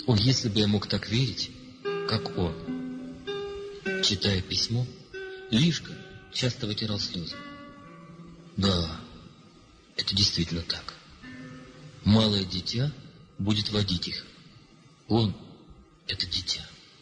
О, если бы я мог так верить, как он. Читая письмо, Лишка часто вытирал слезы. Да, это действительно так. Малое дитя будет водить их. Он — это дитя.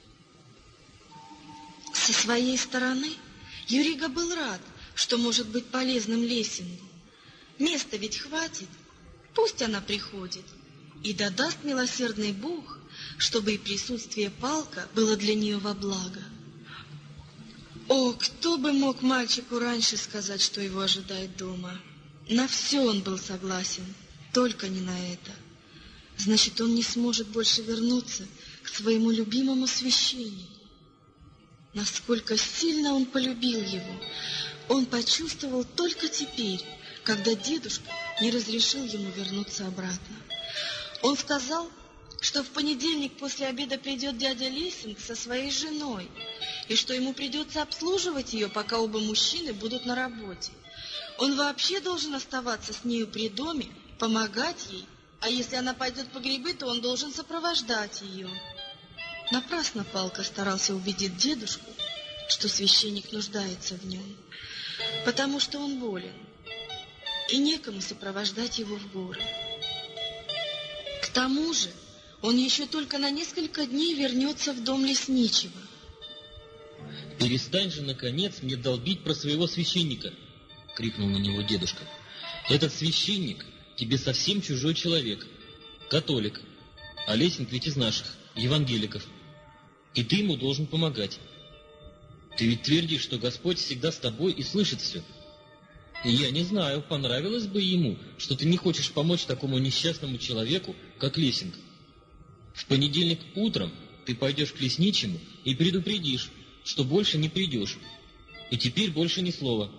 Со своей стороны Юрига был рад, что может быть полезным Лессингу. Места ведь хватит, пусть она приходит. И да даст милосердный Бог, чтобы и присутствие Палка было для нее во благо. О, кто бы мог мальчику раньше сказать, что его ожидает дома? На все он был согласен, только не на это. Значит, он не сможет больше вернуться к своему любимому священнику. Насколько сильно он полюбил его, он почувствовал только теперь, когда дедушка не разрешил ему вернуться обратно. Он сказал, что в понедельник после обеда придет дядя Лессинг со своей женой, и что ему придется обслуживать ее, пока оба мужчины будут на работе. Он вообще должен оставаться с нею при доме, помогать ей, а если она пойдет по грибы, то он должен сопровождать ее. Напрасно Палка старался убедить дедушку, что священник нуждается в нем, потому что он болен, и некому сопровождать его в горы. К тому же он еще только на несколько дней вернется в дом лесничего. «Перестань же, наконец, мне долбить про своего священника!» — крикнул на него дедушка. «Этот священник тебе совсем чужой человек, католик, а Лессинг ведь из наших, евангеликов, и ты ему должен помогать. Ты ведь твердишь, что Господь всегда с тобой и слышит все. И я не знаю, понравилось бы ему, что ты не хочешь помочь такому несчастному человеку, как Лессинг. В понедельник утром ты пойдешь к лесничему и предупредишь, что больше не придешь, и теперь больше ни слова».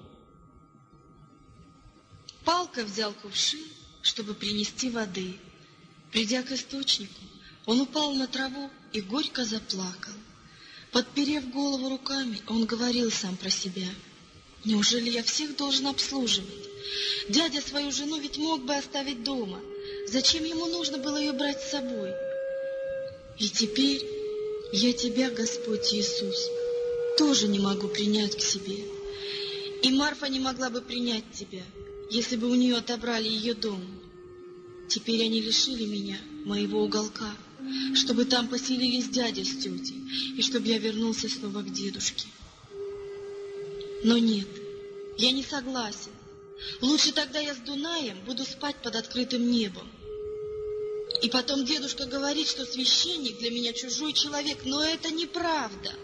Палка взял кувшин, чтобы принести воды. Придя к источнику, он упал на траву и горько заплакал. Подперев голову руками, он говорил сам про себя: «Неужели я всех должен обслуживать? Дядя свою жену ведь мог бы оставить дома. Зачем ему нужно было ее брать с собой? И теперь я тебя, Господь Иисус, тоже не могу принять к себе. И Марфа не могла бы принять тебя, если бы у нее отобрали ее дом. Теперь они лишили меня моего уголка, чтобы там поселились дядя с тетей, и чтобы я вернулся снова к дедушке. Но нет, я не согласен. Лучше тогда я с Дунаем буду спать под открытым небом. И потом дедушка говорит, что священник для меня чужой человек, но это неправда.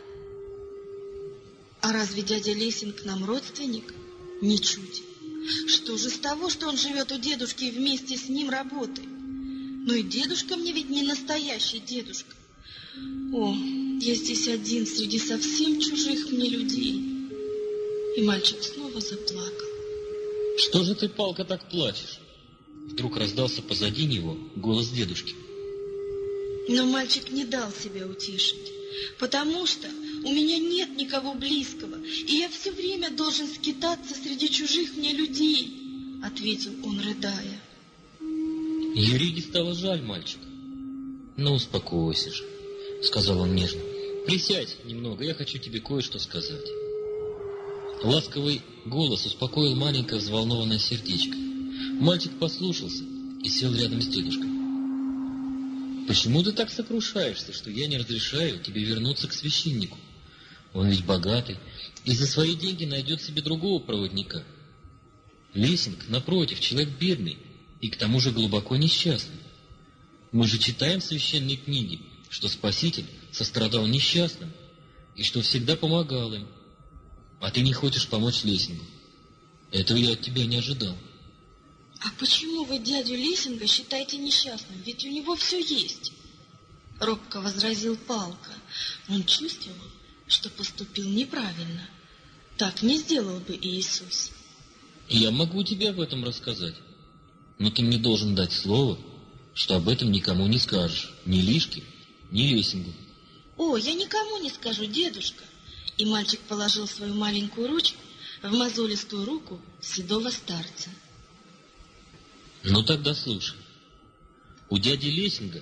А разве дядя Лессинг нам родственник? Ничуть. Что же с того, что он живет у дедушки и вместе с ним работает? Но и дедушка мне ведь не настоящий дедушка. О, я здесь один среди совсем чужих мне людей». И мальчик снова заплакал. «Что же ты, Палка, так плачешь?» Вдруг раздался позади него голос дедушки. Но мальчик не дал себя утешить, потому что у меня нет никого близкого, и я все время должен скитаться среди чужих мне людей, — ответил он, рыдая. Юриге стало жаль мальчика. «Ну, успокойся же», — сказал он нежно. «Присядь немного, я хочу тебе кое-что сказать». Ласковый голос успокоил маленькое взволнованное сердечко. Мальчик послушался и сел рядом с дедушкой. «Почему ты так сокрушаешься, что я не разрешаю тебе вернуться к священнику? Он ведь богатый и за свои деньги найдет себе другого проводника. Лессинг, напротив, человек бедный и к тому же глубоко несчастный. Мы же читаем в священной книге, что Спаситель сострадал несчастным и что всегда помогал им. А ты не хочешь помочь Лессингу. Этого я от тебя не ожидал». «А почему вы дядю Лессинга считаете несчастным? Ведь у него все есть», — робко возразил Палка. Он чувствовал, что поступил неправильно. Так не сделал бы Иисус. «Я могу тебе об этом рассказать, но ты мне должен дать слово, что об этом никому не скажешь, ни Лишке, ни Лессингу». «О, я никому не скажу, дедушка». И мальчик положил свою маленькую ручку в мозолистую руку седого старца. «Ну тогда слушай. У дяди Лессинга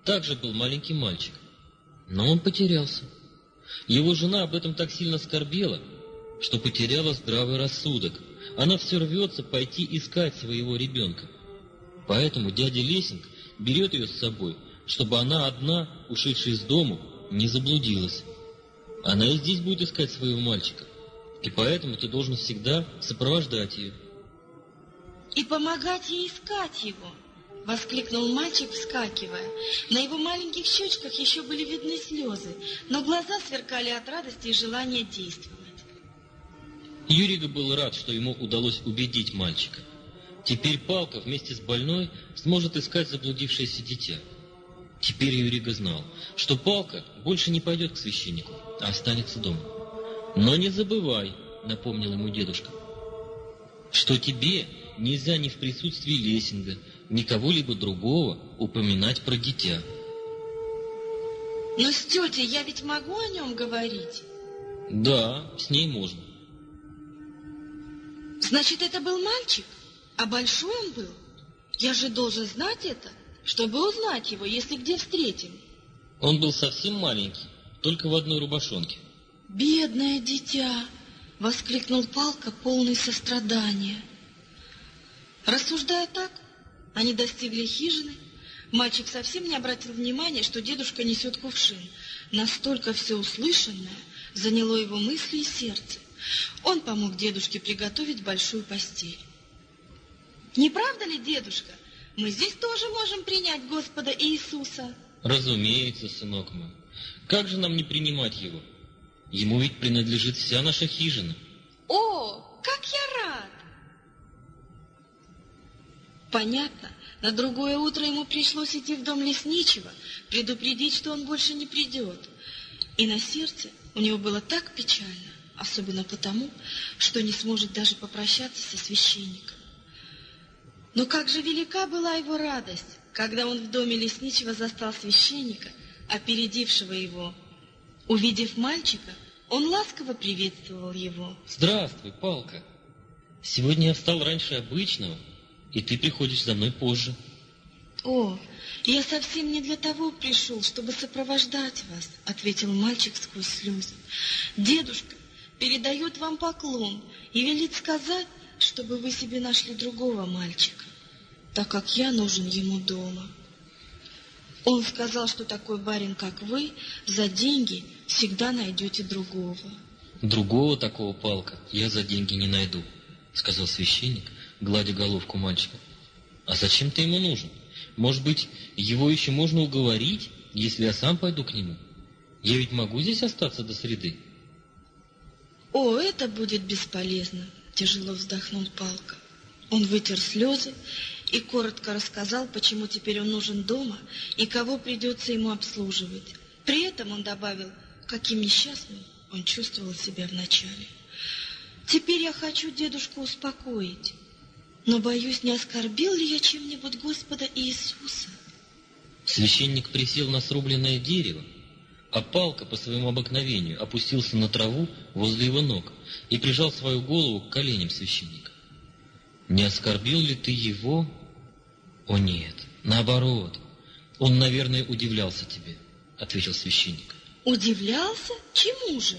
также был маленький мальчик, но он потерялся. Его жена об этом так сильно скорбела, что потеряла здравый рассудок. Она все рвется пойти искать своего ребенка. Поэтому дядя Лессинг берет ее с собой, чтобы она одна, ушедшая из дому, не заблудилась. Она и здесь будет искать своего мальчика, и поэтому ты должен всегда сопровождать ее. «И помогать ей искать его!» — воскликнул мальчик, вскакивая. На его маленьких щечках еще были видны слезы, но глаза сверкали от радости и желания действовать. Юрига был рад, что ему удалось убедить мальчика. Теперь Палка вместе с больной сможет искать заблудившееся дитя. Теперь Юрига знал, что Палка больше не пойдет к священнику, а останется дома. «Но не забывай», — напомнил ему дедушка, «что тебе нельзя ни в присутствии Лессинга, ни кого-либо другого упоминать про дитя». «Но с тетей я ведь могу о нем говорить?» «Да, с ней можно». «Значит, это был мальчик? А большой он был? Я же должен знать это, чтобы узнать его, если где встретим». Он был совсем маленький, только в одной рубашонке. «Бедное дитя!» — воскликнул Палка, полный сострадания. Рассуждая так, они достигли хижины. Мальчик совсем не обратил внимания, что дедушка несет кувшин. Настолько все услышанное заняло его мысли и сердце. Он помог дедушке приготовить большую постель. «Не правда ли, дедушка, мы здесь тоже можем принять Господа Иисуса?» «Разумеется, сынок мой. Как же нам не принимать его? Ему ведь принадлежит вся наша хижина». «О, как я рад!» Понятно, на другое утро ему пришлось идти в дом лесничего, предупредить, что он больше не придет. И на сердце у него было так печально, особенно потому, что не сможет даже попрощаться со священником. Но как же велика была его радость, когда он в доме лесничего застал священника, опередившего его. Увидев мальчика, он ласково приветствовал его. «Здравствуй, Палка. Сегодня я встал раньше обычного, и ты приходишь за мной позже». «О, я совсем не для того пришел, чтобы сопровождать вас», — ответил мальчик сквозь слезы. «Дедушка передает вам поклон и велит сказать, чтобы вы себе нашли другого мальчика, так как я нужен ему дома. Он сказал, что такой барин, как вы, за деньги всегда найдете другого». «Другого такого, Палка, я за деньги не найду», — сказал священник, гладя головку мальчика. «А зачем ты ему нужен? Может быть, его еще можно уговорить, если я сам пойду к нему? Я ведь могу здесь остаться до среды». «О, это будет бесполезно», — тяжело вздохнул Палка. Он вытер слезы и коротко рассказал, почему теперь он нужен дома и кого придется ему обслуживать. При этом он добавил, каким несчастным он чувствовал себя вначале. «Теперь я хочу дедушку успокоить, но боюсь, не оскорбил ли я чем-нибудь Господа Иисуса?» Священник присел на срубленное дерево, а Палка по своему обыкновению опустился на траву возле его ног и прижал свою голову к коленям священника. «Не оскорбил ли ты его?» «О нет, наоборот, он, наверное, удивлялся тебе», — ответил священник. «Удивлялся? Чему же?»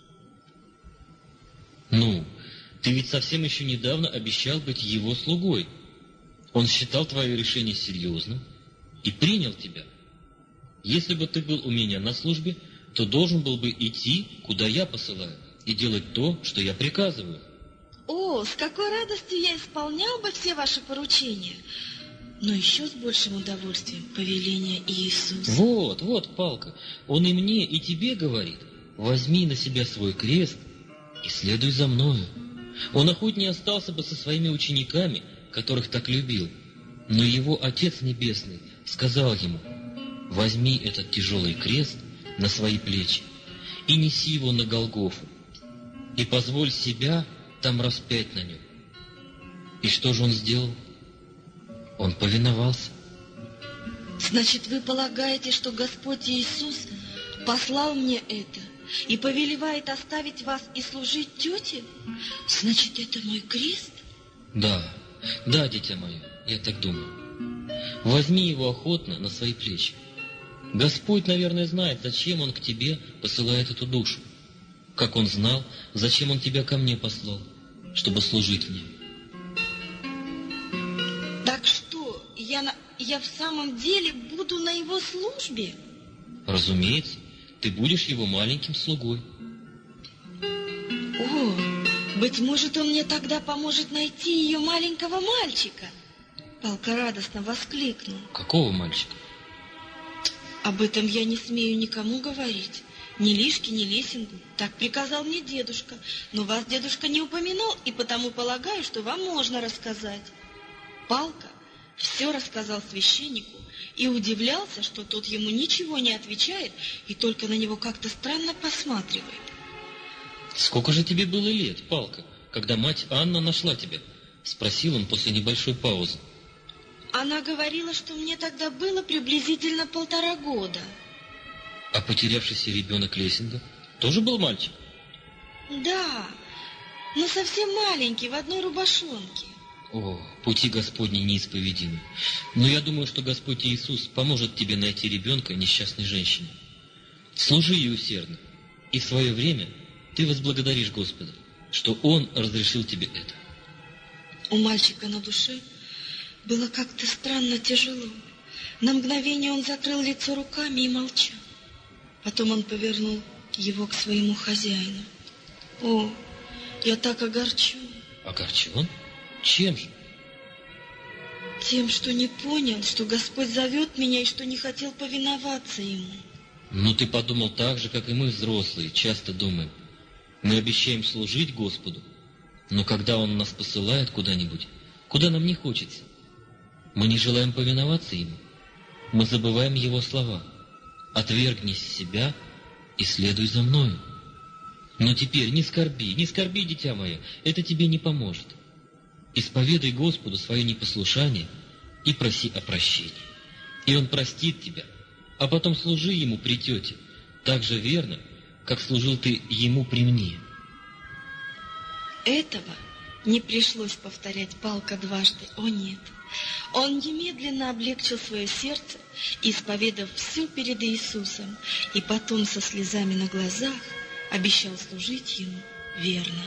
«Ну, ты ведь совсем еще недавно обещал быть его слугой. Он считал твое решение серьезным и принял тебя. Если бы ты был у меня на службе, то должен был бы идти, куда я посылаю, и делать то, что я приказываю». «О, с какой радостью я исполнял бы все ваши поручения, но еще с большим удовольствием повеления Иисуса». Вот, Палка, он и мне, и тебе говорит: возьми на себя свой крест и следуй за мною. Он охотнее остался бы со своими учениками, которых так любил, но его Отец Небесный сказал ему: возьми этот тяжелый крест на свои плечи и неси его на Голгофу, и позволь себя там распять на нем. И что же он сделал? Он повиновался. «Значит, вы полагаете, что Господь Иисус послал мне это и повелевает оставить вас и служить тете? Значит, это мой крест?» Да, дитя мое, я так думаю. Возьми его охотно на свои плечи Господь, наверное, знает, зачем Он к тебе посылает эту душу. Как Он знал, зачем Он тебя ко мне послал, чтобы служить мне. Так что, я в самом деле буду на Его службе? Разумеется, ты будешь Его маленьким слугой. О, быть может, Он мне тогда поможет найти ее маленького мальчика. Палка радостно воскликнул. Какого мальчика? Об этом я не смею никому говорить. Ни Лишке, ни Лесингу. Так приказал мне дедушка. Но вас дедушка не упомянул, и потому полагаю, что вам можно рассказать. Палка все рассказал священнику и удивлялся, что тот ему ничего не отвечает и только на него как-то странно посматривает. «Сколько же тебе было лет, Палка, когда мать Анна нашла тебя?» — спросил он после небольшой паузы. Она говорила, что мне тогда было приблизительно 1,5 года. А потерявшийся ребенок Лесинга тоже был мальчик? Да, но совсем маленький, в одной рубашонке. О, пути Господни неисповедимы. Но я думаю, что Господь Иисус поможет тебе найти ребенка несчастной женщине. Служи ей усердно, и в свое время ты возблагодаришь Господа, что Он разрешил тебе это. У мальчика на душе было как-то странно тяжело. На мгновение он закрыл лицо руками и молчал. Потом он повернул его к своему хозяину. О, я так огорчен. Огорчен? Чем же? Тем, что не понял, что Господь зовет меня и что не хотел повиноваться Ему. Ну, ты подумал так же, как и мы, взрослые, часто думаем. Мы обещаем служить Господу, но когда Он нас посылает куда-нибудь, куда нам не хочется, мы не желаем повиноваться Ему. Мы забываем Его слова. «Отвергни себя и следуй за мною». Но теперь не скорби, дитя мое, это тебе не поможет. Исповедай Господу свое непослушание и проси о прощении. И Он простит тебя, а потом служи Ему при тете, так же верно, как служил ты Ему при мне. Этого не пришлось повторять Палка дважды, о нет. Он немедленно облегчил свое сердце, исповедав все перед Иисусом, и потом со слезами на глазах обещал служить Ему верно.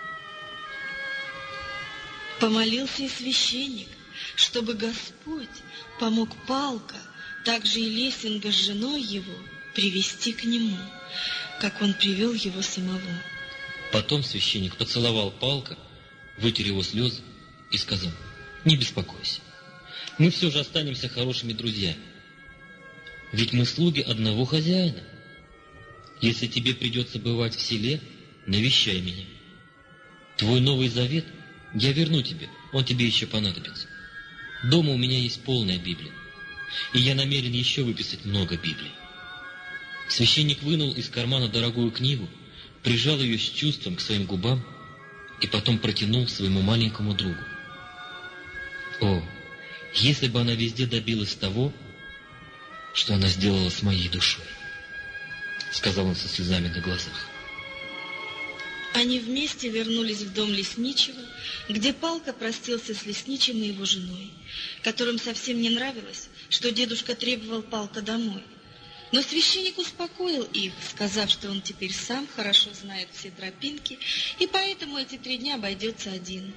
Помолился и священник, чтобы Господь помог Палка, также и Лесинга с женой его, привести к нему, как он привел его самого. Потом священник поцеловал Палка, вытер его слезы и сказал: «Не беспокойся, мы все же останемся хорошими друзьями. Ведь мы слуги одного хозяина. Если тебе придется бывать в селе, навещай меня. Твой Новый Завет я верну тебе, он тебе еще понадобится. Дома у меня есть полная Библия, и я намерен еще выписать много Библий». Священник вынул из кармана дорогую книгу, прижал ее с чувством к своим губам и потом протянул своему маленькому другу. О, если бы она везде добилась того, что она сделала с моей душой, сказал он со слезами на глазах. Они вместе вернулись в дом лесничего, где Палка простился с лесничим и его женой, которым совсем не нравилось, что дедушка требовал Палка домой. Но священник успокоил их, сказав, что он теперь сам хорошо знает все тропинки, и поэтому эти 3 дня обойдется один.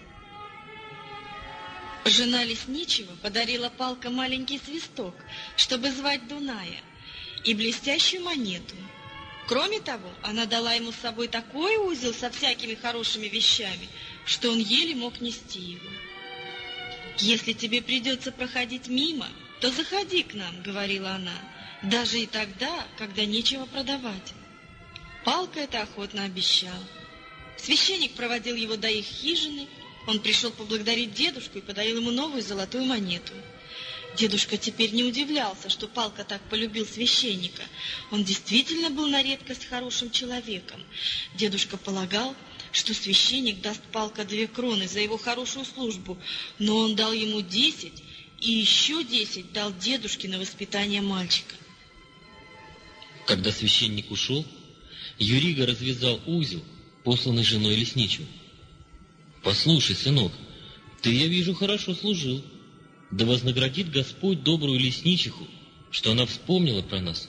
Жена лесничего подарила Палка маленький свисток, чтобы звать Дуная, и блестящую монету. Кроме того, она дала ему с собой такой узел со всякими хорошими вещами, что он еле мог нести его. «Если тебе придется проходить мимо, то заходи к нам», — говорила она, — «даже и тогда, когда нечего продавать». Палка это охотно обещал. Священник проводил его до их хижины. Он пришел поблагодарить дедушку и подарил ему новую золотую монету. Дедушка теперь не удивлялся, что Палка так полюбил священника. Он действительно был на редкость хорошим человеком. Дедушка полагал, что священник даст Палка 2 кроны за его хорошую службу, но он дал ему 10, и еще 10 дал дедушке на воспитание мальчика. Когда священник ушел, Юрига развязал узел, посланный женой лесничего. «Послушай, сынок, ты, я вижу, хорошо служил. Да вознаградит Господь добрую лесничиху что она вспомнила про нас.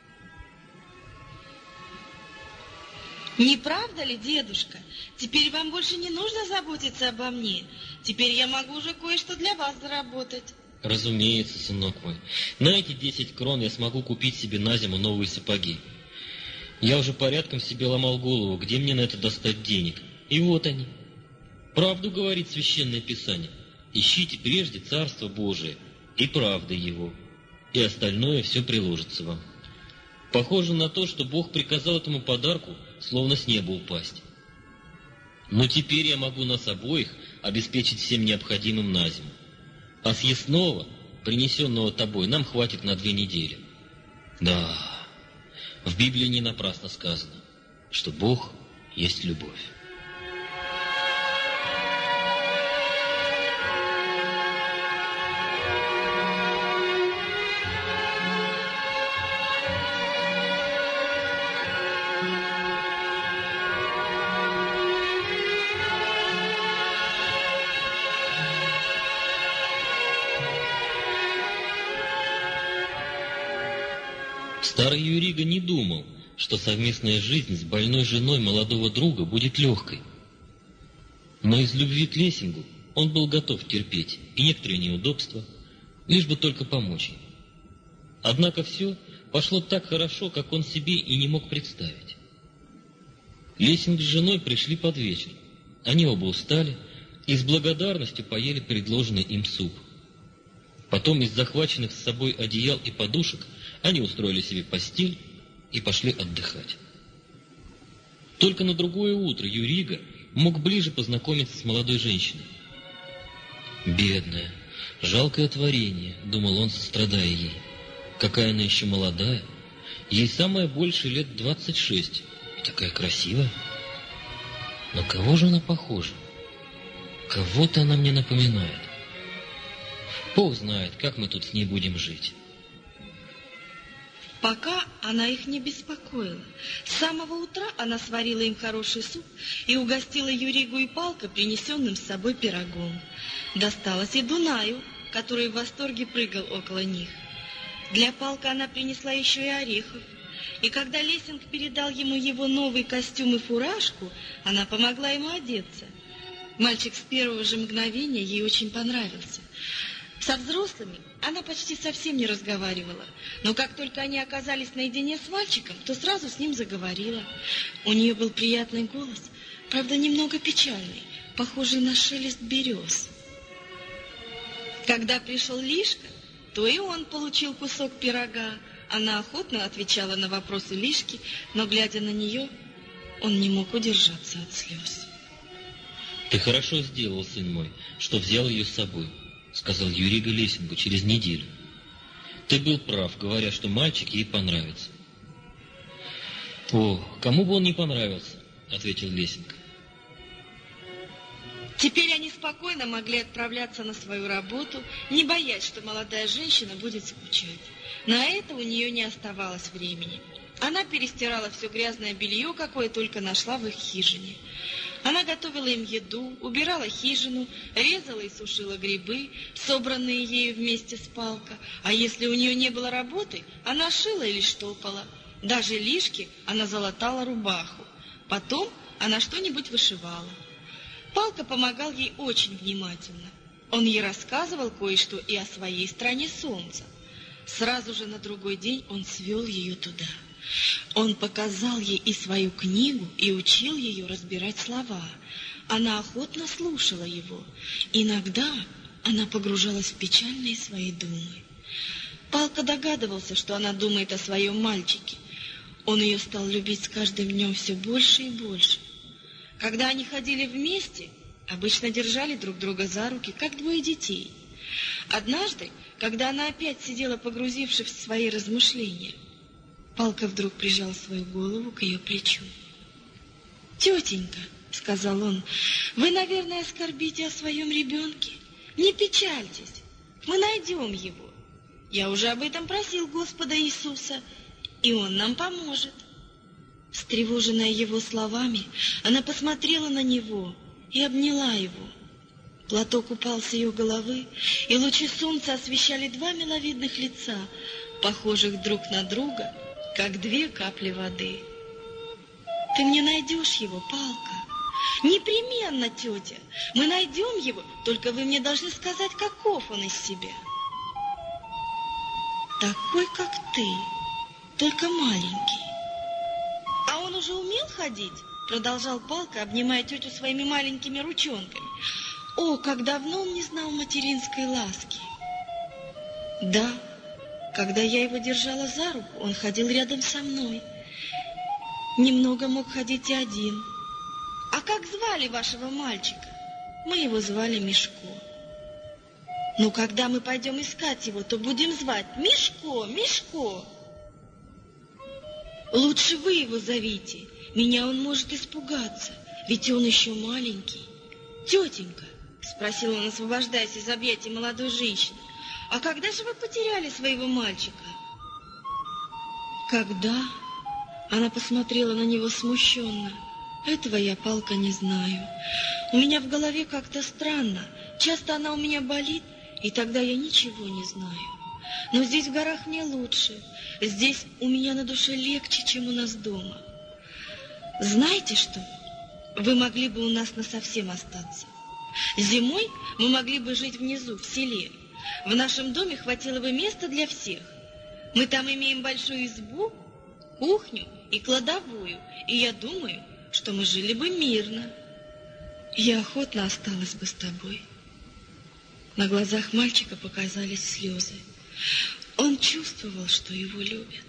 Не правда ли, дедушка? Теперь вам больше не нужно заботиться обо мне. Теперь я могу уже кое-что для вас заработать. Разумеется, сынок мой. На эти 10 крон я смогу купить себе на зиму новые сапоги. Я уже порядком себе ломал голову, где мне на это достать денег. И вот они. Правду говорит Священное Писание. Ищите прежде Царство Божие и правды Его, и остальное все приложится вам. Похоже на то, что Бог приказал этому подарку словно с неба упасть. Но теперь я могу нас обоих обеспечить всем необходимым на зиму. А съестного, принесенного тобой, нам хватит на 2 недели. Да, в Библии не напрасно сказано, что Бог есть любовь. Старый Юрига не думал, что совместная жизнь с больной женой молодого друга будет легкой. Но из любви к Лессингу он был готов терпеть и некоторые неудобства, лишь бы только помочь ей. Однако все пошло так хорошо, как он себе и не мог представить. Лессинг с женой пришли под вечер. Они оба устали и с благодарностью поели предложенный им суп. Потом из захваченных с собой одеял и подушек они устроили себе постель и пошли отдыхать. Только на другое утро Юрига мог ближе познакомиться с молодой женщиной. «Бедная, жалкое творение», — думал он, сострадая ей. «Какая она еще молодая, ей самое больше лет 26, и такая красивая. На кого же она похожа? Кого-то она мне напоминает. Бог знает, как мы тут с ней будем жить». Пока она их не беспокоила. С самого утра она сварила им хороший суп и угостила Юригу и Палка принесенным с собой пирогом. Досталось и Дунаю, который в восторге прыгал около них. Для Палка она принесла еще и орехов. И когда Лессинг передал ему его новый костюм и фуражку, она помогла ему одеться. Мальчик с первого же мгновения ей очень понравился. Со взрослыми она почти совсем не разговаривала, но как только они оказались наедине с мальчиком, то сразу с ним заговорила. У нее был приятный голос, правда, немного печальный, похожий на шелест берез. Когда пришел Лишка, то и он получил кусок пирога. Она охотно отвечала на вопросы Лишки, но, глядя на нее, он не мог удержаться от слез. «Ты хорошо сделал, сын мой, что взял ее с собой», — сказал Юрига Лессингу через неделю. «Ты был прав, говоря, что мальчик ей понравится». «О, кому бы он не понравился», — ответил Лессинг. Теперь они спокойно могли отправляться на свою работу, не боясь, что молодая женщина будет скучать. На это у нее не оставалось времени. Она перестирала все грязное белье, какое только нашла в их хижине. Она готовила им еду, убирала хижину, резала и сушила грибы, собранные ею вместе с Палка. А если у нее не было работы, она шила или штопала. Даже Лишке она залатала рубаху. Потом она что-нибудь вышивала. Палка помогал ей очень внимательно. Он ей рассказывал кое-что и о своей стране солнца. Сразу же на другой день он свел ее туда. Он показал ей и свою книгу, и учил ее разбирать слова. Она охотно слушала его. Иногда она погружалась в печальные свои думы. Палка догадывался, что она думает о своем мальчике. Он ее стал любить с каждым днем все больше и больше. Когда они ходили вместе, обычно держали друг друга за руки, как двое детей. Однажды, когда она опять сидела, погрузившись в свои размышления, Палка вдруг прижал свою голову к ее плечу. «Тетенька», — сказал он, — «вы, наверное, скорбите о своем ребенке. Не печальтесь, мы найдем его. Я уже об этом просил Господа Иисуса, и Он нам поможет». Встревоженная его словами, она посмотрела на него и обняла его. Платок упал с ее головы, и лучи солнца освещали два миловидных лица, похожих друг на друга, как две капли воды. Ты мне найдешь его, Палка? Непременно, тетя. Мы найдем его, только вы мне должны сказать, каков он из себя. Такой, как ты, только маленький. А он уже умел ходить? Продолжал Палка, обнимая тетю своими маленькими ручонками. О, как давно он не знал материнской ласки. Да, когда я его держала за руку, он ходил рядом со мной. Немного мог ходить и один. А как звали вашего мальчика? Мы его звали Мишко. Ну, когда мы пойдем искать его, то будем звать Мишко, Мишко. Лучше вы его зовите. Меня он может испугаться, ведь он еще маленький. Тетенька, спросил он, освобождаясь из объятий молодой женщины, а когда же вы потеряли своего мальчика? Когда? Она посмотрела на него смущенно. Этого я, Палка, не знаю. У меня в голове как-то странно. Часто она у меня болит, и тогда я ничего не знаю. Но здесь в горах мне лучше. Здесь у меня на душе легче, чем у нас дома. Знаете что? Вы могли бы у нас насовсем остаться. Зимой мы могли бы жить внизу, в селе. В нашем доме хватило бы места для всех. Мы там имеем большую избу, кухню и кладовую, и я думаю, что мы жили бы мирно. Я охотно осталась бы с тобой. На глазах мальчика показались слезы. Он чувствовал, что его любят.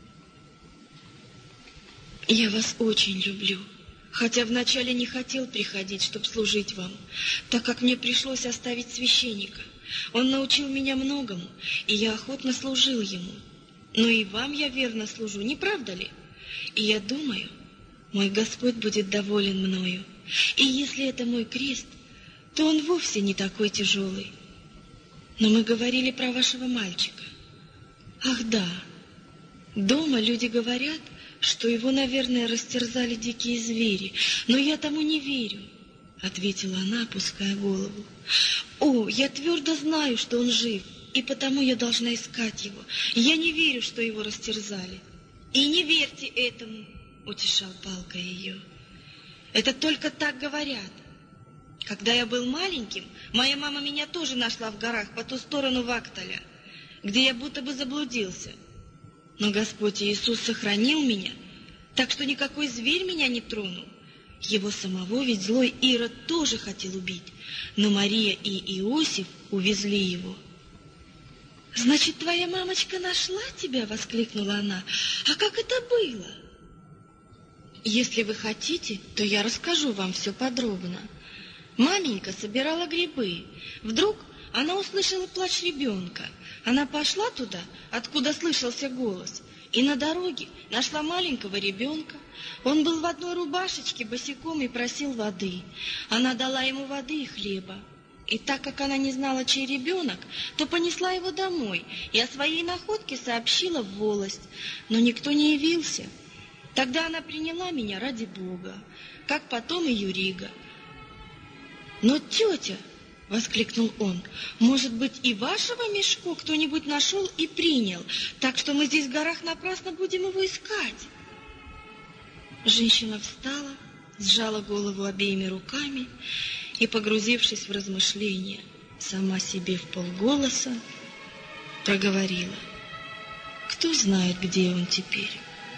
Я вас очень люблю, хотя вначале не хотел приходить, чтобы служить вам, так как мне пришлось оставить священника. Он научил меня многому, и я охотно служил ему. Но и вам я верно служу, не правда ли? И я думаю, мой Господь будет доволен мною. И если это мой крест, то он вовсе не такой тяжелый. Но мы говорили про вашего мальчика. Ах да, дома люди говорят, что его, наверное, растерзали дикие звери. Но я тому не верю, ответила она, опуская голову. О, я твердо знаю, что он жив, и потому я должна искать его. Я не верю, что его растерзали. И не верьте этому, утешал Палка ее. Это только так говорят. Когда я был маленьким, моя мама меня тоже нашла в горах по ту сторону Вакталя, где я будто бы заблудился. Но Господь Иисус сохранил меня, так что никакой зверь меня не тронул. Его самого ведь злой Ирод тоже хотел убить, но Мария и Иосиф увезли его. «Значит, твоя мамочка нашла тебя?» — воскликнула она. «А как это было?» «Если вы хотите, то я расскажу вам все подробно. Маменька собирала грибы. Вдруг она услышала плач ребенка. Она пошла туда, откуда слышался голос, и на дороге нашла маленького ребенка. Он был в одной рубашечке босиком и просил воды. Она дала ему воды и хлеба. И так как она не знала, чей ребенок, то понесла его домой и о своей находке сообщила в волость. Но никто не явился. Тогда она приняла меня ради Бога, как потом и Юрига. «Но, тетя!» — воскликнул он. «Может быть, и вашего Мишко кто-нибудь нашел и принял, так что мы здесь в горах напрасно будем его искать?» Женщина встала, сжала голову обеими руками и, погрузившись в размышления, сама себе вполголоса проговорила: «Кто знает, где он теперь?»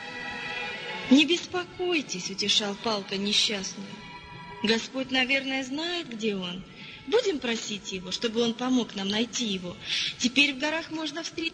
«Не беспокойтесь», — утешал Палка несчастную. «Господь, наверное, знает, где он. Будем просить его, чтобы он помог нам найти его. Теперь в горах можно встретить».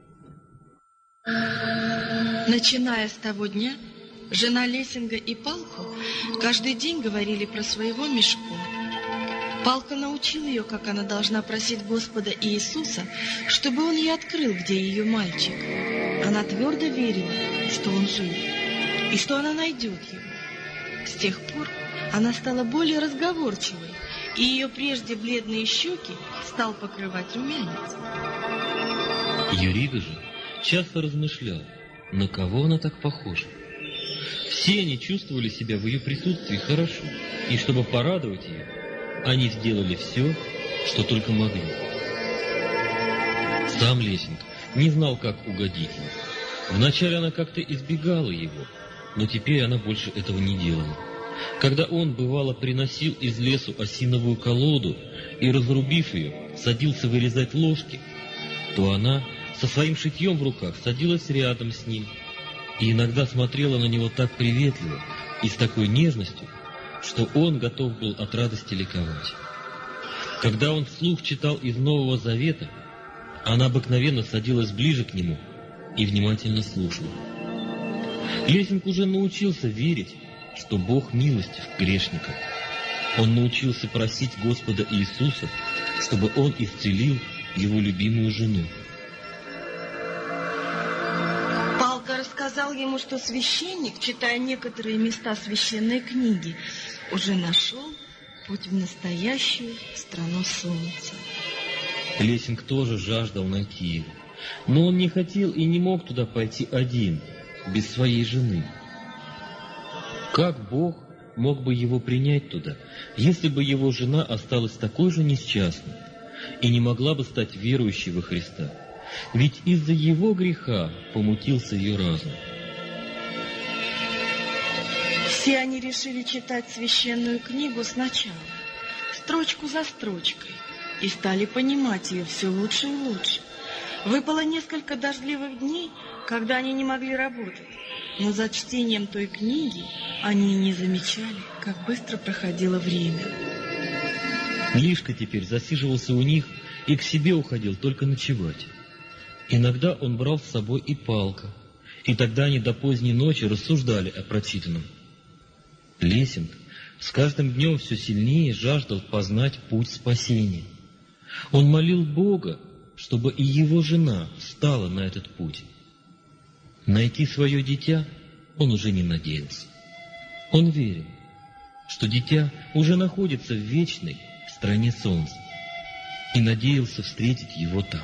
Начиная с того дня, жена Лесинга и Палку каждый день говорили про своего Мишко. Палка научил ее, как она должна просить Господа Иисуса, чтобы он ей открыл, где ее мальчик. Она твердо верила, что он жив, и что она найдет его. С тех пор она стала более разговорчивой, и ее прежде бледные щеки стал покрывать румянец. Юрига же часто размышлял, на кого она так похожа. Все они чувствовали себя в ее присутствии хорошо, и чтобы порадовать ее, они сделали все, что только могли. Сам Лесинг не знал, как угодить ему. Вначале она как-то избегала его, но теперь она больше этого не делала. Когда он, бывало, приносил из лесу осиновую колоду и, разрубив ее, садился вырезать ложки, то она со своим шитьем в руках садилась рядом с ним и иногда смотрела на него так приветливо и с такой нежностью, что он готов был от радости ликовать. Когда он вслух читал из Нового Завета, она обыкновенно садилась ближе к нему и внимательно слушала. Лессинг уже научился верить, что Бог милостив к грешникам. Он научился просить Господа Иисуса, чтобы Он исцелил его любимую жену. Палка рассказал ему, что священник, читая некоторые места священной книги, уже нашел путь в настоящую страну солнца. Лессинг тоже жаждал найти его, но он не хотел и не мог туда пойти один, без своей жены. Как Бог мог бы его принять туда, если бы его жена осталась такой же несчастной и не могла бы стать верующей во Христа? Ведь из-за его греха помутился ее разум. Все они решили читать священную книгу сначала, строчку за строчкой, и стали понимать ее все лучше и лучше. Выпало несколько дождливых дней, когда они не могли работать, но за чтением той книги они и не замечали, как быстро проходило время. Лишка теперь засиживался у них и к себе уходил только ночевать. Иногда он брал с собой и Палка, и тогда они до поздней ночи рассуждали о прочитанном. Лессинг с каждым днем все сильнее жаждал познать путь спасения. Он молил Бога, чтобы и его жена встала на этот путь. Найти свое дитя он уже не надеялся. Он верил, что дитя уже находится в вечной стране солнца, и надеялся встретить его там.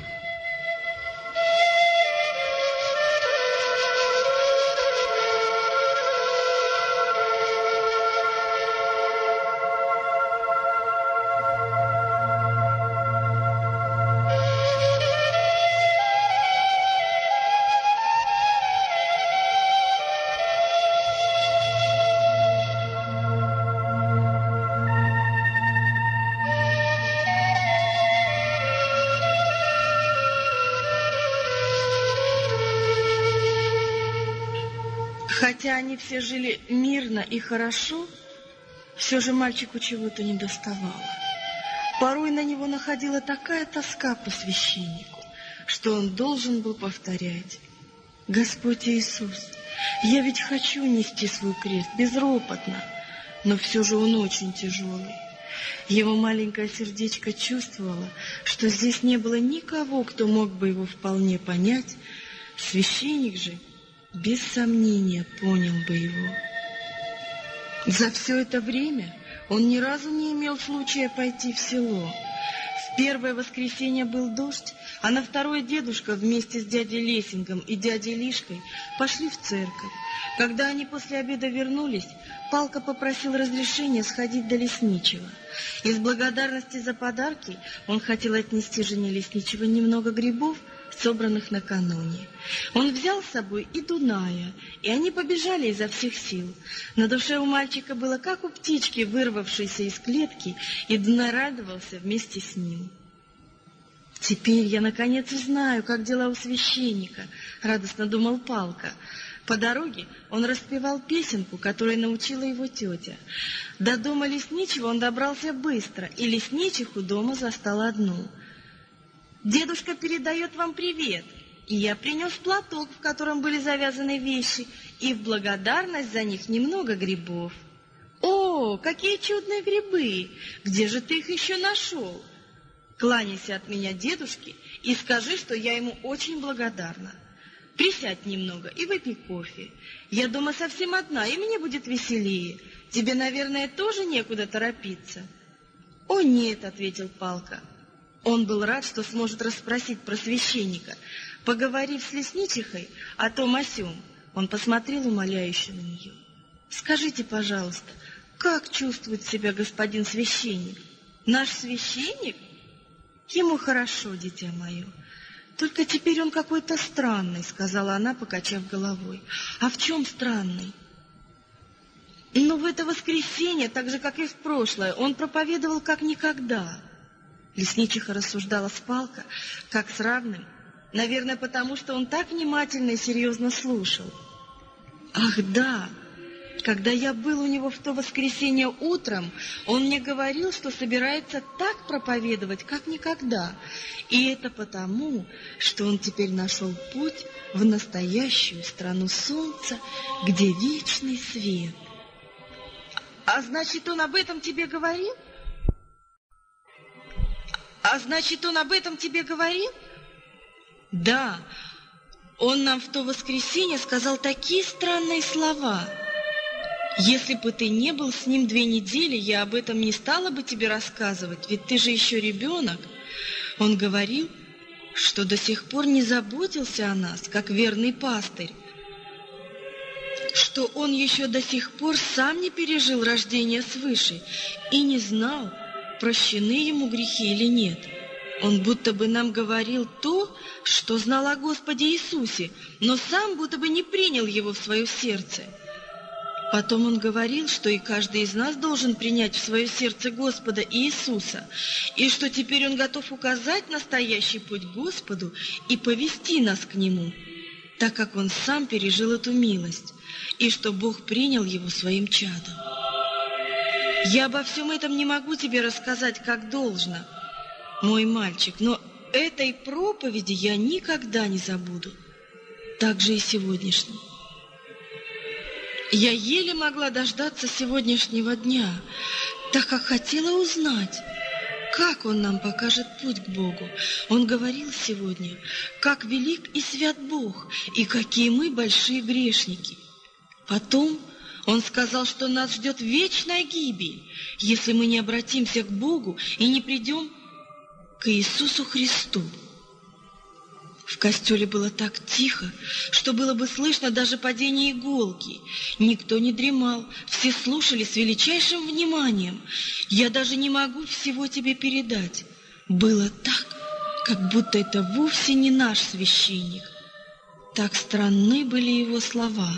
Хотя они все жили мирно и хорошо, все же мальчику чего-то недоставало. Порой на него находила такая тоска по священнику, что он должен был повторять: «Господь Иисус, я ведь хочу нести свой крест безропотно, но все же он очень тяжелый». Его маленькое сердечко чувствовало, что здесь не было никого, кто мог бы его вполне понять. Священник же без сомнения понял бы его. За все это время он ни разу не имел случая пойти в село. В первое воскресенье был дождь, а на второе дедушка вместе с дядей Лессингом и дядей Лишкой пошли в церковь. Когда они после обеда вернулись, Палка попросил разрешения сходить до лесничего. Из благодарности за подарки он хотел отнести жене лесничего немного грибов, собранных накануне. Он взял с собой и Дуная, и они побежали изо всех сил. На душе у мальчика было, как у птички, вырвавшейся из клетки, и Дунай радовался вместе с ним. «Теперь я, наконец, узнаю, как дела у священника», — радостно думал Палка. По дороге он распевал песенку, которую научила его тетя. До дома лесничего он добрался быстро, и лесничиху дома застал одну. «Дедушка передает вам привет, и я принес платок, в котором были завязаны вещи, и в благодарность за них немного грибов». «О, какие чудные грибы! Где же ты их еще нашел? Кланяйся от меня дедушке и скажи, что я ему очень благодарна. Присядь немного и выпей кофе. Я дома совсем одна, и мне будет веселее. Тебе, наверное, тоже некуда торопиться». «О, нет», — ответил Палка. Он был рад, что сможет расспросить про священника. Поговорив с лесничихой о том о сём, он посмотрел умоляюще на нее. «Скажите, пожалуйста, как чувствует себя господин священник? Наш священник? Ему хорошо, дитя мое. Только теперь он какой-то странный, сказала она, покачав головой. А в чем странный? Ну, в это воскресенье, так же, как и в прошлое, он проповедовал как никогда. Лесничиха рассуждала с Палка, как с равным, наверное, потому что он так внимательно и серьезно слушал. Ах, да! Когда я был у него в то воскресенье утром, он мне говорил, что собирается так проповедовать, как никогда. И это потому, что он теперь нашел путь в настоящую страну солнца, где вечный свет. А значит, он об этом тебе говорил? Да, он нам в то воскресенье сказал такие странные слова. Если бы ты не был с ним 2 недели, я об этом не стала бы тебе рассказывать, ведь ты же еще ребенок. Он говорил, что до сих пор не заботился о нас, как верный пастырь, что он еще до сих пор сам не пережил рождение свыше и не знал, прощены ему грехи или нет. Он будто бы нам говорил то, что знал о Господе Иисусе, но сам будто бы не принял его в свое сердце. Потом он говорил, что и каждый из нас должен принять в свое сердце Господа Иисуса, и что теперь он готов указать настоящий путь Господу и повести нас к Нему, так как он сам пережил эту милость, и что Бог принял его своим чадом. Я обо всем этом не могу тебе рассказать как должно, мой мальчик, но этой проповеди я никогда не забуду, так же и сегодняшней. Я еле могла дождаться сегодняшнего дня, так как хотела узнать, как он нам покажет путь к Богу. Он говорил сегодня, как велик и свят Бог, и какие мы большие грешники. Потом он сказал, что нас ждет вечная гибель, если мы не обратимся к Богу и не придем к Иисусу Христу. В костеле было так тихо, что было бы слышно даже падение иголки. Никто не дремал, все слушали с величайшим вниманием. Я даже не могу всего тебе передать. Было так, как будто это вовсе не наш священник. Так странны были его слова.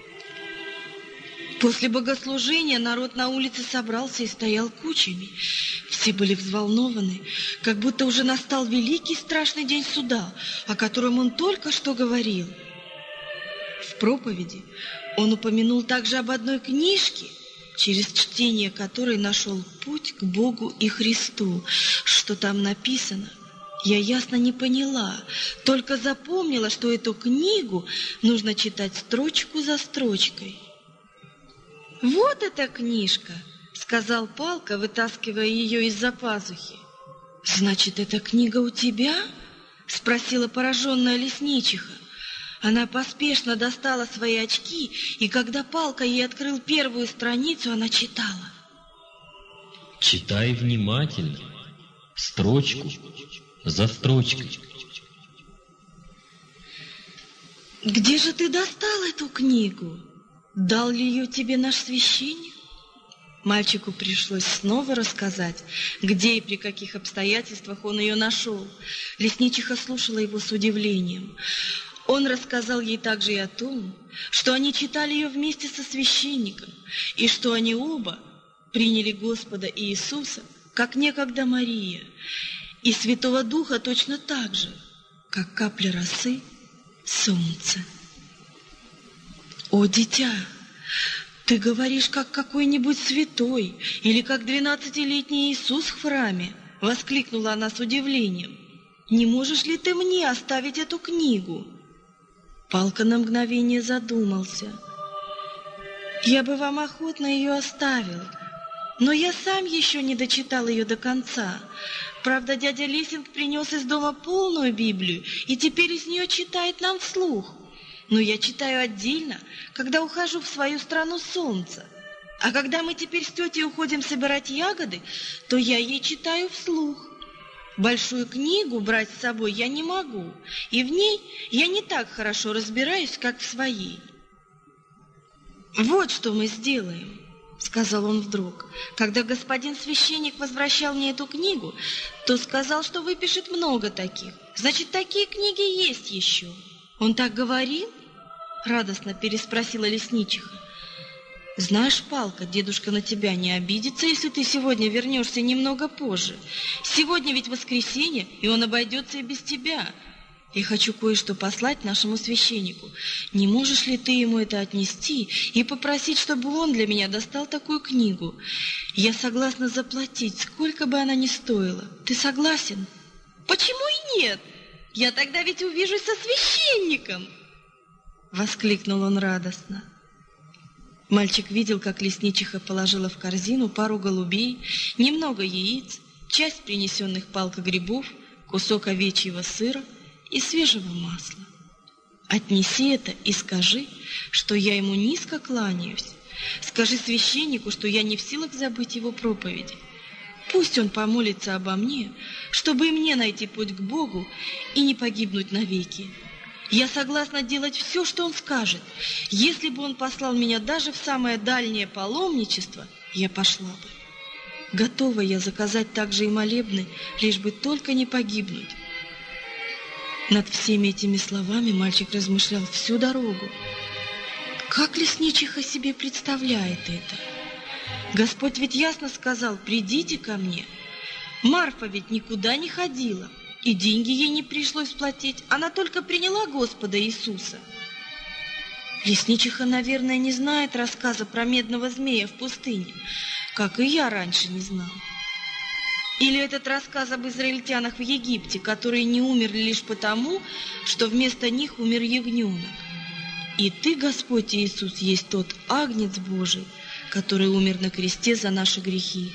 После богослужения народ на улице собрался и стоял кучами. Все были взволнованы, как будто уже настал великий страшный день суда, о котором он только что говорил. В проповеди он упомянул также об одной книжке, через чтение которой нашел путь к Богу и Христу. Что там написано, я ясно не поняла, только запомнила, что эту книгу нужно читать строчку за строчкой. «Вот эта книжка», — сказал Палка, вытаскивая ее из-за пазухи. «Значит, эта книга у тебя?» — спросила пораженная лесничиха. Она поспешно достала свои очки, и когда Палка ей открыл первую страницу, она читала. «Читай внимательно, строчку за строчкой». «Где же ты достал эту книгу? Дал ли ее тебе наш священник?» Мальчику пришлось снова рассказать, где и при каких обстоятельствах он ее нашел. Лесничиха слушала его с удивлением. Он рассказал ей также и о том, что они читали ее вместе со священником, и что они оба приняли Господа Иисуса, как некогда Мария, и Святого Духа точно так же, как капли росы солнце. «О, дитя, ты говоришь, как какой-нибудь святой или как 12-летний Иисус в храме!» — воскликнула она с удивлением. «Не можешь ли ты мне оставить эту книгу?» Палка на мгновение задумался. «Я бы вам охотно ее оставил, но я сам еще не дочитал ее до конца. Правда, дядя Лессинг принес из дома полную Библию и теперь из нее читает нам вслух. Но я читаю отдельно, когда ухожу в свою страну солнца. А когда мы теперь с тетей уходим собирать ягоды, то я ей читаю вслух. Большую книгу брать с собой я не могу, и в ней я не так хорошо разбираюсь, как в своей. Вот что мы сделаем. — сказал он вдруг. «Когда господин священник возвращал мне эту книгу, то сказал, что выпишет много таких. Значит, такие книги есть еще». «Он так говорил?» — радостно переспросила лесничиха. «Знаешь, Палка, дедушка на тебя не обидится, если ты сегодня вернешься немного позже. Сегодня ведь воскресенье, и он обойдется и без тебя. Я хочу кое-что послать нашему священнику. Не можешь ли ты ему это отнести и попросить, чтобы он для меня достал такую книгу? Я согласна заплатить, сколько бы она ни стоила. Ты согласен?» «Почему и нет? Я тогда ведь увижусь со священником!» — воскликнул он радостно. Мальчик видел, как лесничиха положила в корзину пару голубей, немного яиц, часть принесенных Палкой грибов, кусок овечьего сыра и свежего масла. «Отнеси это и скажи, что я ему низко кланяюсь. Скажи священнику, что я не в силах забыть его проповеди. Пусть он помолится обо мне, чтобы и мне найти путь к Богу и не погибнуть навеки. Я согласна делать все, что он скажет. Если бы он послал меня даже в самое дальнее паломничество, я пошла бы. Готова я заказать также и молебны, лишь бы только не погибнуть». Над всеми этими словами мальчик размышлял всю дорогу. Как лесничиха себе представляет это? Господь ведь ясно сказал: «Придите ко мне». Марфа ведь никуда не ходила, и деньги ей не пришлось платить. Она только приняла Господа Иисуса. Лесничиха, наверное, не знает рассказа про медного змея в пустыне, как и я раньше не знал. Или этот рассказ об израильтянах в Египте, которые не умерли лишь потому, что вместо них умер ягненок. И ты, Господь Иисус, есть тот Агнец Божий, который умер на кресте за наши грехи.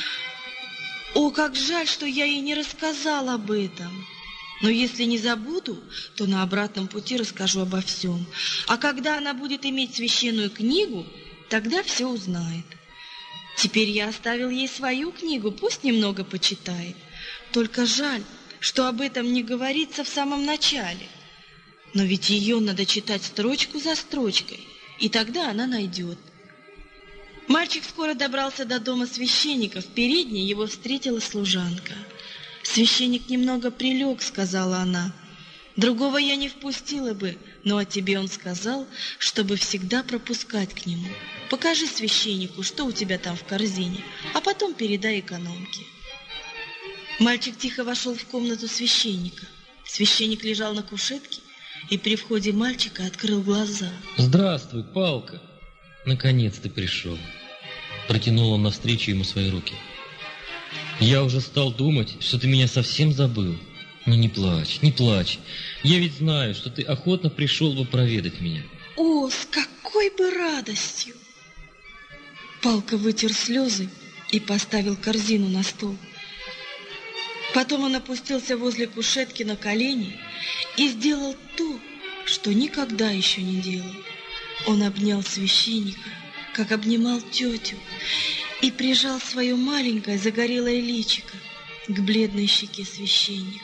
О, как жаль, что я ей не рассказал об этом. Но если не забуду, то на обратном пути расскажу обо всем. А когда она будет иметь священную книгу, тогда все узнает. Теперь я оставил ей свою книгу, пусть немного почитает. Только жаль, что об этом не говорится в самом начале. Но ведь ее надо читать строчку за строчкой, и тогда она найдет. Мальчик скоро добрался до дома священника. В передней его встретила служанка. «Священник немного прилег», — сказала она. «Другого я не впустила бы, но о тебе он сказал, чтобы всегда пропускать к нему. Покажи священнику, что у тебя там в корзине, а потом передай экономке». Мальчик тихо вошел в комнату священника. Священник лежал на кушетке и при входе мальчика открыл глаза. «Здравствуй, Палка! Наконец ты пришел!» Протянул он навстречу ему свои руки. «Я уже стал думать, что ты меня совсем забыл. Но не плачь, не плачь. Я ведь знаю, что ты охотно пришел бы проведать меня». «О, с какой бы радостью!» Палка вытер слезы и поставил корзину на стол. Потом он опустился возле кушетки на колени и сделал то, что никогда еще не делал. Он обнял священника, как обнимал тетю, и прижал свое маленькое загорелое личико к бледной щеке священника.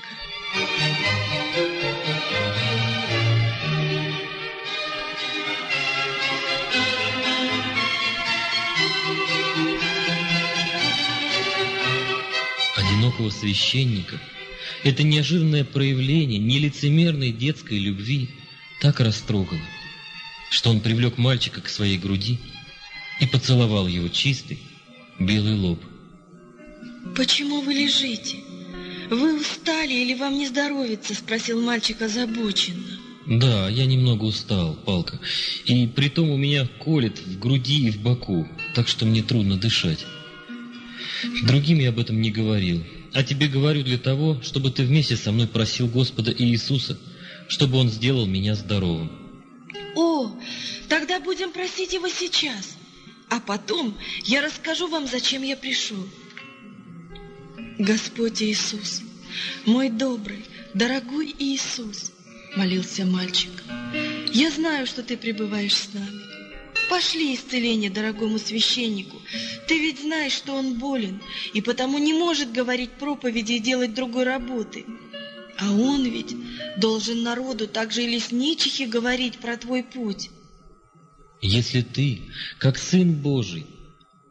Одинокого священника это неожиданное проявление нелицемерной детской любви так растрогало, что он привлек мальчика к своей груди и поцеловал его чистый белый лоб. «Почему вы лежите? Вы устали или вам не здоровится?» — спросил мальчик озабоченно. «Да, я немного устал, Палка, и притом у меня колет в груди и в боку, так что мне трудно дышать. Другим я об этом не говорил, а тебе говорю для того, чтобы ты вместе со мной просил Господа Иисуса, чтобы Он сделал меня здоровым». «О, тогда будем просить Его сейчас, а потом я расскажу вам, зачем я пришел». «Господь Иисус, мой добрый, дорогой Иисус», — молился мальчик, — «я знаю, что Ты пребываешь с нами. Пошли исцеление дорогому священнику. Ты ведь знаешь, что он болен, и потому не может говорить проповеди и делать другой работы. А он ведь должен народу также и лесничихе говорить про Твой путь». «Если ты, как Сын Божий,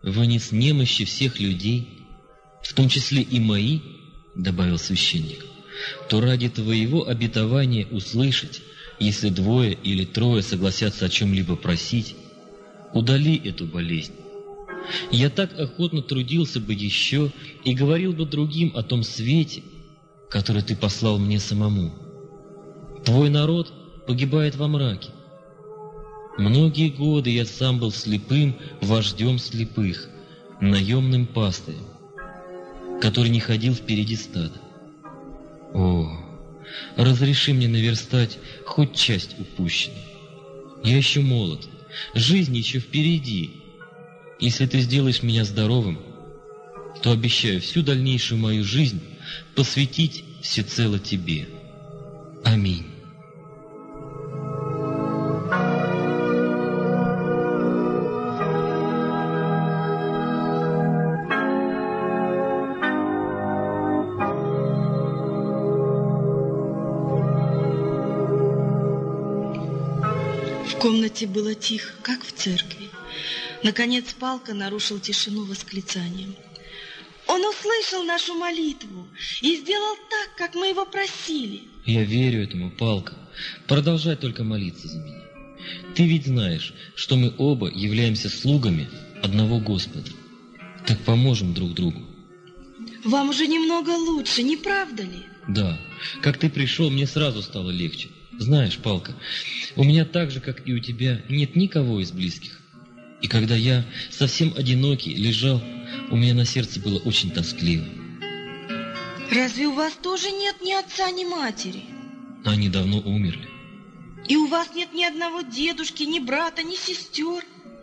вынес немощи всех людей, в том числе и мои, — добавил священник, — то ради твоего обетования услышать, если 2 или 3 согласятся о чем-либо просить, удали эту болезнь. Я так охотно трудился бы еще и говорил бы другим о том свете, который ты послал мне самому. Твой народ погибает во мраке. Многие годы я сам был слепым вождем слепых, наемным пастырем, который не ходил впереди стада. О, разреши мне наверстать хоть часть упущенной. Я еще молод, жизнь еще впереди. Если ты сделаешь меня здоровым, то обещаю всю дальнейшую мою жизнь посвятить всецело тебе. Аминь. В комнате было тихо, как в церкви. Наконец Палка нарушил тишину восклицанием. Он услышал нашу молитву и сделал так, как мы его просили. Я верю этому, Палка. Продолжай только молиться за меня. Ты ведь знаешь, что мы оба являемся слугами одного Господа. Так поможем друг другу. Вам уже немного лучше, не правда ли? Да. Как ты пришел, мне сразу стало легче. Знаешь, Палка, у меня так же, как и у тебя, нет никого из близких. И когда я совсем одинокий лежал, у меня на сердце было очень тоскливо. Разве у вас тоже нет ни отца, ни матери? Они давно умерли. И у вас нет ни одного дедушки, ни брата, ни сестер?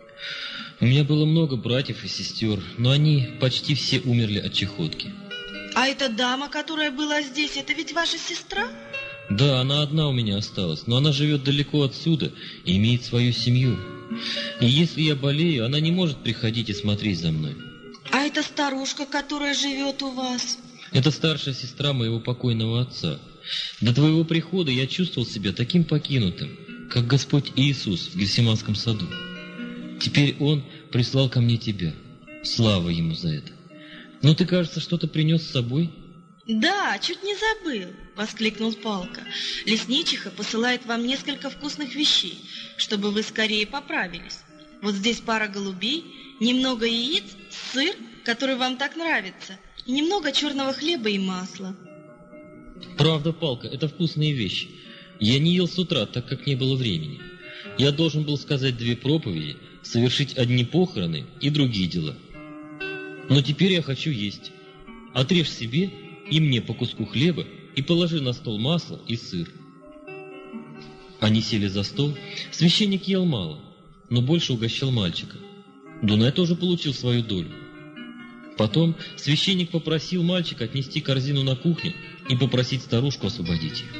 У меня было много братьев и сестер, но они почти все умерли от чахотки. А эта дама, которая была здесь, это ведь ваша сестра? Да, она одна у меня осталась, но она живет далеко отсюда и имеет свою семью. И если я болею, она не может приходить и смотреть за мной. А эта старушка, которая живет у вас? Это старшая сестра моего покойного отца. До твоего прихода я чувствовал себя таким покинутым, как Господь Иисус в Гефсиманском саду. Теперь Он прислал ко мне тебя. Слава Ему за это. Но ты, кажется, что-то принес с собой? Да, чуть не забыл, воскликнул Палка. Лесничиха посылает вам несколько вкусных вещей, чтобы вы скорее поправились. Вот здесь пара голубей, немного яиц, сыр, который вам так нравится, и немного черного хлеба и масла. Правда, Палка, это вкусные вещи. Я не ел с утра, так как не было времени. Я должен был сказать 2 проповеди, совершить одни похороны и другие дела. Но теперь я хочу есть. Отрежь себе и мне по куску хлеба и положи на стол масло и сыр. Они сели за стол. Священник ел мало, но больше угощал мальчика. Дунай тоже получил свою долю. Потом священник попросил мальчика отнести корзину на кухню и попросить старушку освободить ее.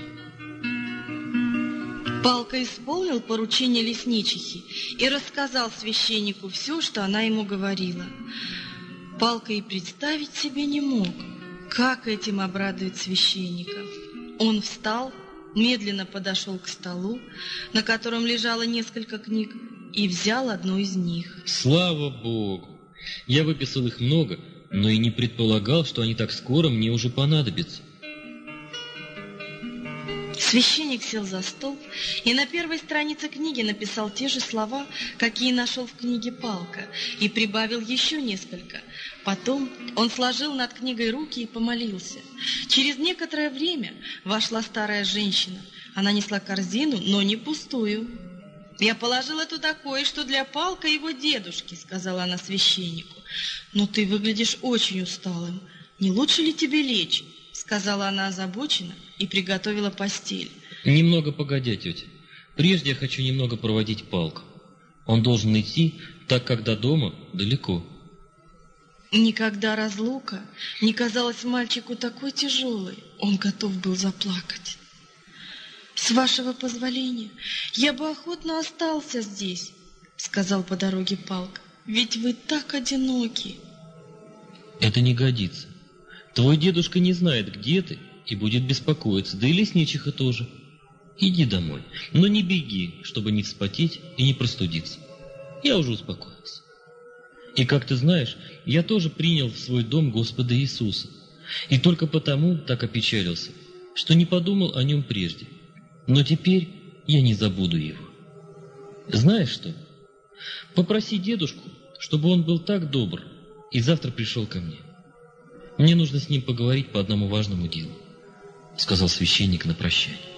Палка исполнил поручение лесничихи и рассказал священнику все, что она ему говорила. Палка и представить себе не мог, как этим обрадует священника. Он встал, медленно подошел к столу, на котором лежало несколько книг, и взял одну из них. Слава Богу! Я выписал их много, но и не предполагал, что они так скоро мне уже понадобятся. Священник сел за стол и на первой странице книги написал те же слова, какие нашел в книге Палка, и прибавил еще несколько. Потом он сложил над книгой руки и помолился. Через некоторое время вошла старая женщина. Она несла корзину, но не пустую. «Я положила туда кое-что для Палка и его дедушки», — сказала она священнику. «Но ты выглядишь очень усталым. Не лучше ли тебе лечь?» — сказала она озабоченно и приготовила постель. Немного погодя, тетя. Прежде я хочу немного проводить Палка. Он должен идти, так как до дома далеко. Никогда разлука не казалась мальчику такой тяжелой. Он готов был заплакать. «С вашего позволения, я бы охотно остался здесь», — сказал по дороге Палка. «Ведь вы так одиноки». Это не годится. Твой дедушка не знает, где ты, и будет беспокоиться, да и лесничиха тоже. Иди домой, но не беги, чтобы не вспотеть и не простудиться. Я уже успокоился. И, как ты знаешь, я тоже принял в свой дом Господа Иисуса. И только потому так опечалился, что не подумал о нем прежде. Но теперь я не забуду его. Знаешь что? Попроси дедушку, чтобы он был так добр и завтра пришел ко мне. Мне нужно с ним поговорить по одному важному делу, сказал священник на прощание.